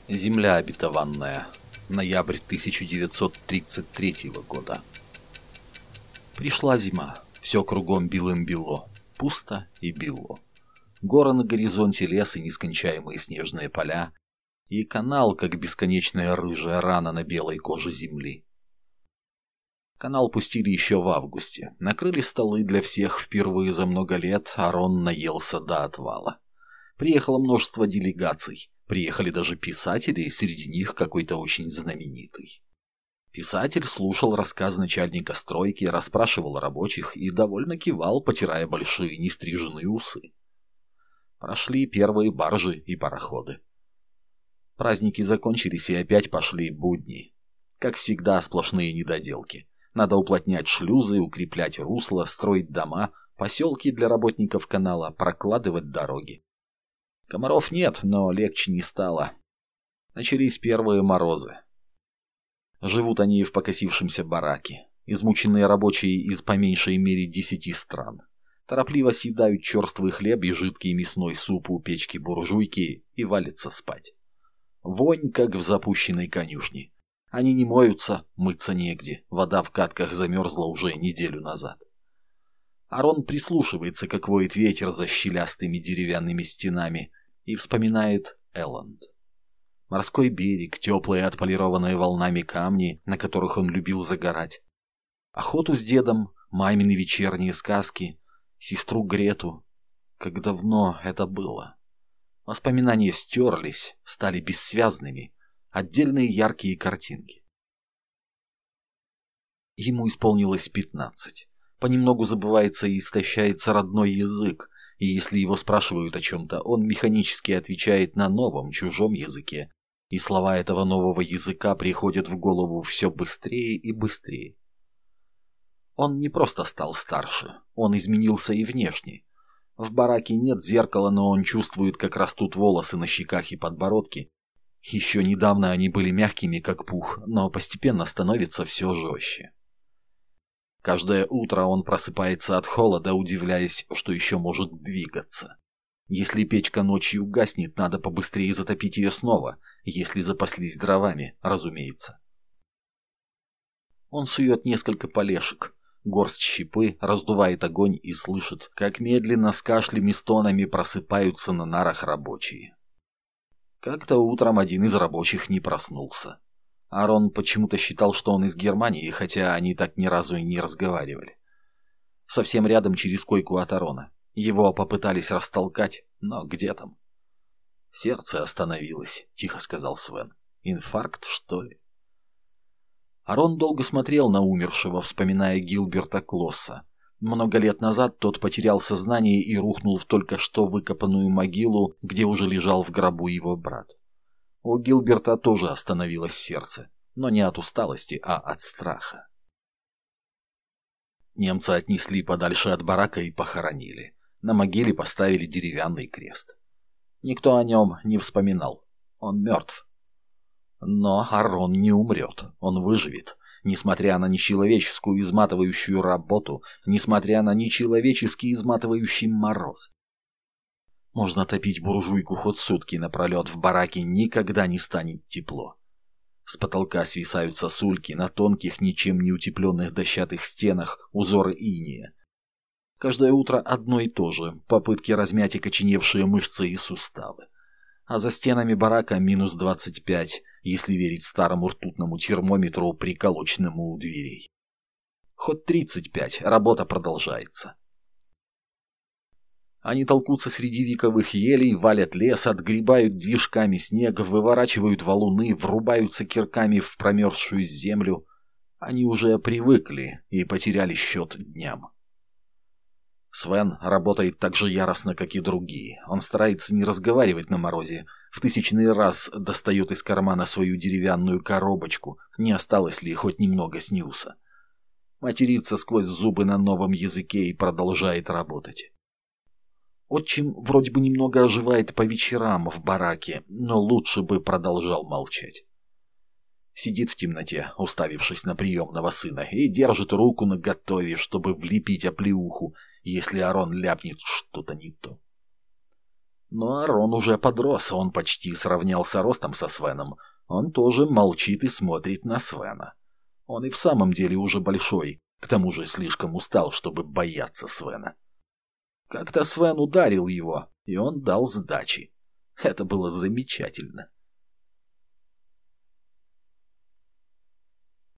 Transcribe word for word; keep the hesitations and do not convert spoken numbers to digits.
Земля обетованная. Ноябрь тысяча девятьсот тридцать третьего года. Пришла зима. Все кругом белым-бело. Пусто и бело. Горы на горизонте, лес и нескончаемые снежные поля. И канал, как бесконечная рыжая рана на белой коже земли. Канал пустили еще в августе. Накрыли столы для всех впервые за много лет. Арон наелся до отвала. Приехало множество делегаций. Приехали даже писатели, среди них какой-то очень знаменитый. Писатель слушал рассказ начальника стройки, расспрашивал рабочих и довольно кивал, потирая большие нестриженные усы. Прошли первые баржи и пароходы. Праздники закончились, и опять пошли будни. Как всегда, сплошные недоделки. Надо уплотнять шлюзы, укреплять русла, строить дома, поселки для работников канала, прокладывать дороги. Комаров нет, но легче не стало. Начались первые морозы. Живут они в покосившемся бараке. Измученные рабочие из по меньшей мере десяти стран. Торопливо съедают черствый хлеб и жидкий мясной суп у печки буржуйки и валятся спать. Вонь, как в запущенной конюшне. Они не моются, мыться негде. Вода в катках замерзла уже неделю назад. Арон прислушивается, как воет ветер за щелястыми деревянными стенами, и вспоминает Элланд. Морской берег, теплые отполированные волнами камни, на которых он любил загорать. Охоту с дедом, мамины вечерние сказки, сестру Грету. Как давно это было. Воспоминания стерлись, стали бессвязными, отдельные яркие картинки. Ему исполнилось пятнадцать. Понемногу забывается и истощается родной язык, и если его спрашивают о чем-то, он механически отвечает на новом, чужом языке, и слова этого нового языка приходят в голову все быстрее и быстрее. Он не просто стал старше, он изменился и внешне. В бараке нет зеркала, но он чувствует, как растут волосы на щеках и подбородке. Еще недавно они были мягкими, как пух, но постепенно становится все жестче. Каждое утро он просыпается от холода, удивляясь, что еще может двигаться. Если печка ночью гаснет, надо побыстрее затопить ее снова, если запаслись дровами, разумеется. Он сует несколько полешек, горсть щепы, раздувает огонь и слышит, как медленно с кашлями и стонами просыпаются на нарах рабочие. Как-то утром один из рабочих не проснулся. Арон почему-то считал, что он из Германии, хотя они так ни разу и не разговаривали. Совсем рядом, через койку от Арона. Его попытались растолкать, но где там? «Сердце остановилось», — тихо сказал Свен. «Инфаркт, что ли?» Арон долго смотрел на умершего, вспоминая Гилберта Клосса. Много лет назад тот потерял сознание и рухнул в только что выкопанную могилу, где уже лежал в гробу его брат. У Гилберта тоже остановилось сердце, но не от усталости, а от страха. Немцы отнесли подальше от барака и похоронили. На могиле поставили деревянный крест. Никто о нем не вспоминал. Он мертв. Но Арон не умрет, он выживет, несмотря на нечеловеческую изматывающую работу, несмотря на нечеловеческий изматывающий мороз. Можно топить буржуйку хоть сутки напролет, в бараке никогда не станет тепло. С потолка свисают сосульки, на тонких, ничем не утепленных дощатых стенах узоры инея. Каждое утро одно и то же, попытки размять окоченевшие мышцы и суставы. А за стенами барака минус двадцать пять, если верить старому ртутному термометру, приколоченному у дверей. Хоть тридцать пять, работа продолжается. Они толкутся среди вековых елей, валят лес, отгребают движками снег, выворачивают валуны, врубаются кирками в промерзшую землю. Они уже привыкли и потеряли счет дням. Свен работает так же яростно, как и другие. Он старается не разговаривать на морозе. В тысячный раз достает из кармана свою деревянную коробочку, не осталось ли хоть немного снюса. Матерится сквозь зубы на новом языке и продолжает работать. Отчим вроде бы немного оживает по вечерам в бараке, но лучше бы продолжал молчать. Сидит в темноте, уставившись на приемного сына, и держит руку наготове, чтобы влепить оплеуху, если Арон ляпнет что-то не то. Но Арон уже подрос, он почти сравнялся ростом со Свеном. Он тоже молчит и смотрит на Свена. Он и в самом деле уже большой, к тому же слишком устал, чтобы бояться Свена. Как-то Свен ударил его, и он дал сдачи. Это было замечательно.